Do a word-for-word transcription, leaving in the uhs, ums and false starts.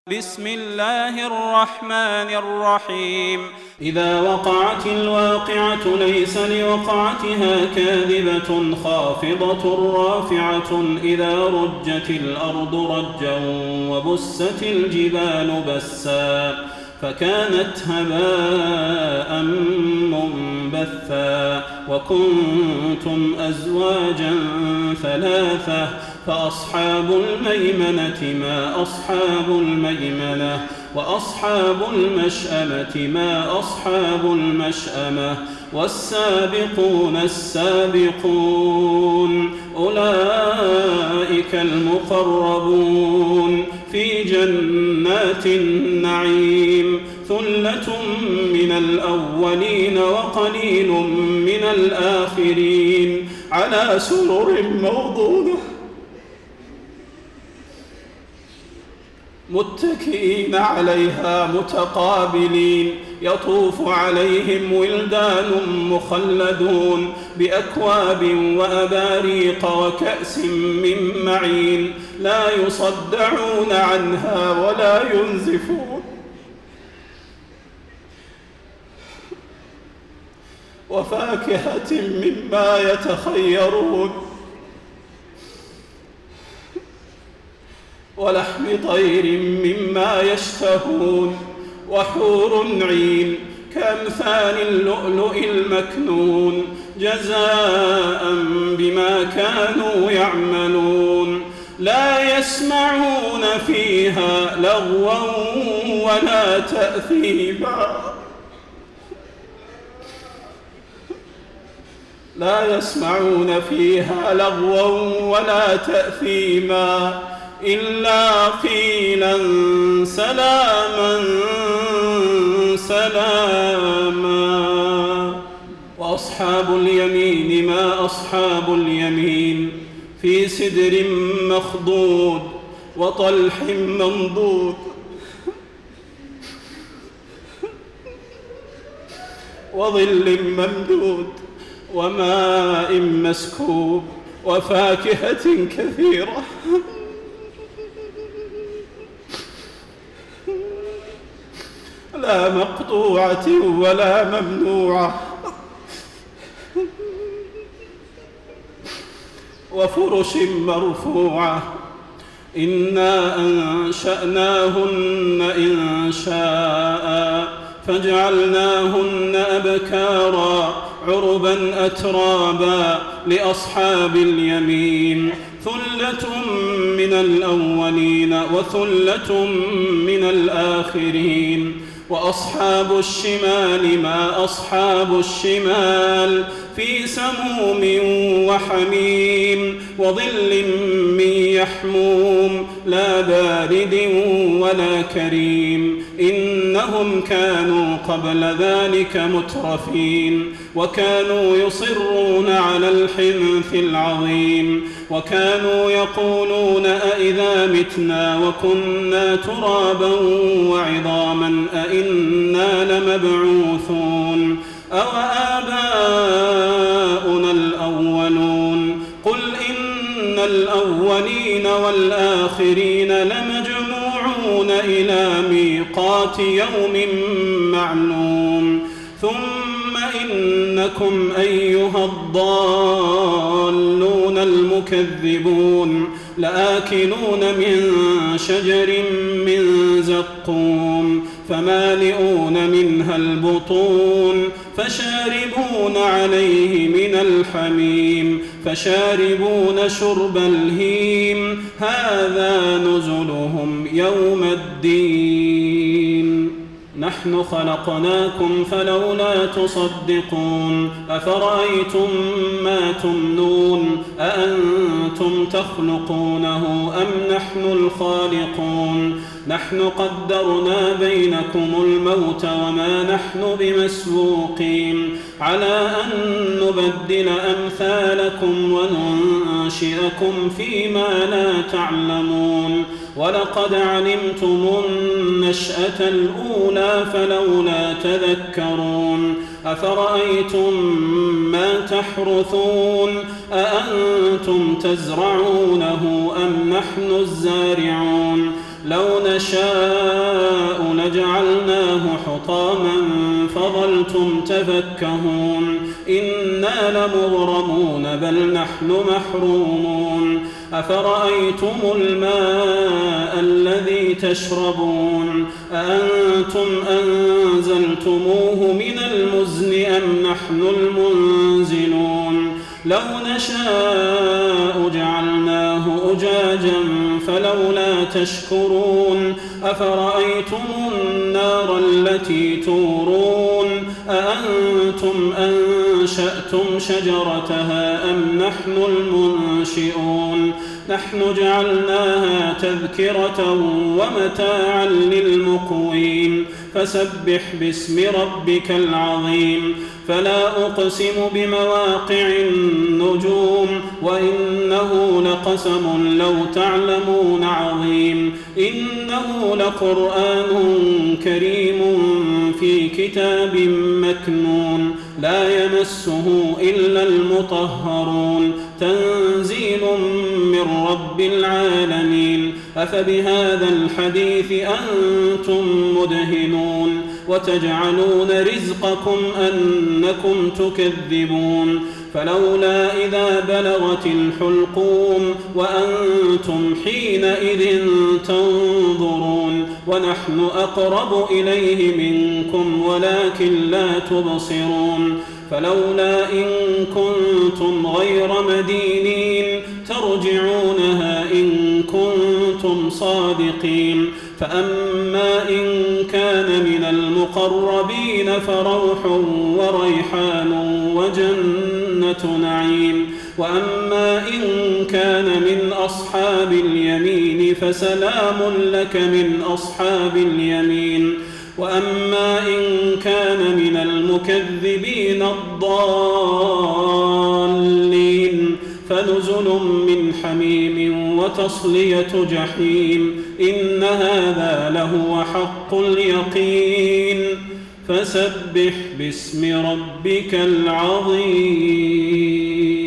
بسم الله الرحمن الرحيم إذا وقعت الواقعة ليس لوقعتها كاذبة خافضة رافعة إذا رجت الأرض رجا وبست الجبال بسا فكانت هباء منبثا وكنتم أزواجا ثلاثة فأصحاب الميمنة ما أصحاب الميمنة وأصحاب المشأمة ما أصحاب المشأمة والسابقون السابقون أولئك المقربون في جنات النعيم ثلة من الأولين وقليل من الآخرين على سرر موضونة متكئين عليها متقابلين يطوف عليهم ولدان مخلدون بأكواب وأباريق وكأس من معين لا يصدعون عنها ولا ينزفون وفاكهة مما يتخيرون ولحم طير مما يشتهون وحور عين كأمثال اللؤلؤ المكنون جزاء بما كانوا يعملون لا يسمعون فيها لغوا ولا تأثيما لا يسمعون فيها لغوا ولا تأثيما إلا قيلا سلاما سلاما وأصحاب اليمين ما أصحاب اليمين في سدر مخضود وطلح منضود وظل ممدود وماء مسكوب وفاكهة كثيرة لا مقطوعة ولا ممنوعة وفرش مرفوعة إنا أنشأناهن إنشاء فجعلناهن أبكارا عربا أترابا لأصحاب اليمين ثلة من الأولين وثلة من الآخرين وأصحاب الشمال ما أصحاب الشمال في سموم وحميم وظل من يحموم لا بارد ولا كريم إنهم كانوا قبل ذلك مترفين وكانوا يصرون على الحنث العظيم وكانوا يقولون أئذا متنا وكنا ترابا وعظاما أئنا لمبعوثون أو آباؤنا الأولون قل إن الأولين والآخرين لمجموعون إلى ميقات يوم معلوم ثم إنكم أيها الضالون المكذبون لآكلون من شجر من زقوم فمالئون منها البطون فشاربون عليه من الحميم فشاربون شرب الهيم هذا نزلهم يوم الدين نحن خلقناكم فلولا تصدقون أفرأيتم ما تمنون أأنتم تخلقونه أم نحن الخالقون نحن قدرنا بينكم الموت وما نحن بمسبوقين على أن نبدل أمثالكم وننشئكم فيما لا تعلمون ولقد علمتم النشأة الأولى فلولا تذكرون أفرأيتم ما تحرثون أأنتم تزرعونه أم نحن الزارعون لو نشاء لجعلناه حطاما فظلتم تفكهون إنا لمغرمون بل نحن محرومون أفرأيتم الماء الذي تشربون أأنتم أنزلتموه من المزن أم نحن المنزلون لو نشاء جعلناه أجاجا فلولا تشكرون أفرأيتم النار التي تورون أأنتم أنشأتم شجرتها أم نحن المنشئون نحن جعلناها تذكرة ومتاعا للمقوين فسبح باسم ربك العظيم فلا أقسم بمواقع النجوم وإنه لقسم لو تعلمون عظيم إنه لقرآن كريم في كتاب مكنون لا يمسه إلا المطهرون تنزيل من رب العالمين أفبهذا الحديث أنتم مدهنون وتجعلون رزقكم أنكم تكذبون فلولا إذا بلغت الحلقوم وأنتم حينئذ تنظرون ونحن أقرب إليه منكم ولكن لا تبصرون فلولا إن كنتم غير مدينين ترجعونها إن كنتم صادقين فأما إن كان من المقربين فروح وريحان وجنة نعيم وأما إن كان من أصحاب اليمين فسلام لك من أصحاب اليمين وأما إن كان من المكذبين الضالين فنزل من حميم وتصلية جحيم إن هذا لهو حق اليقين فسبح باسم ربك العظيم.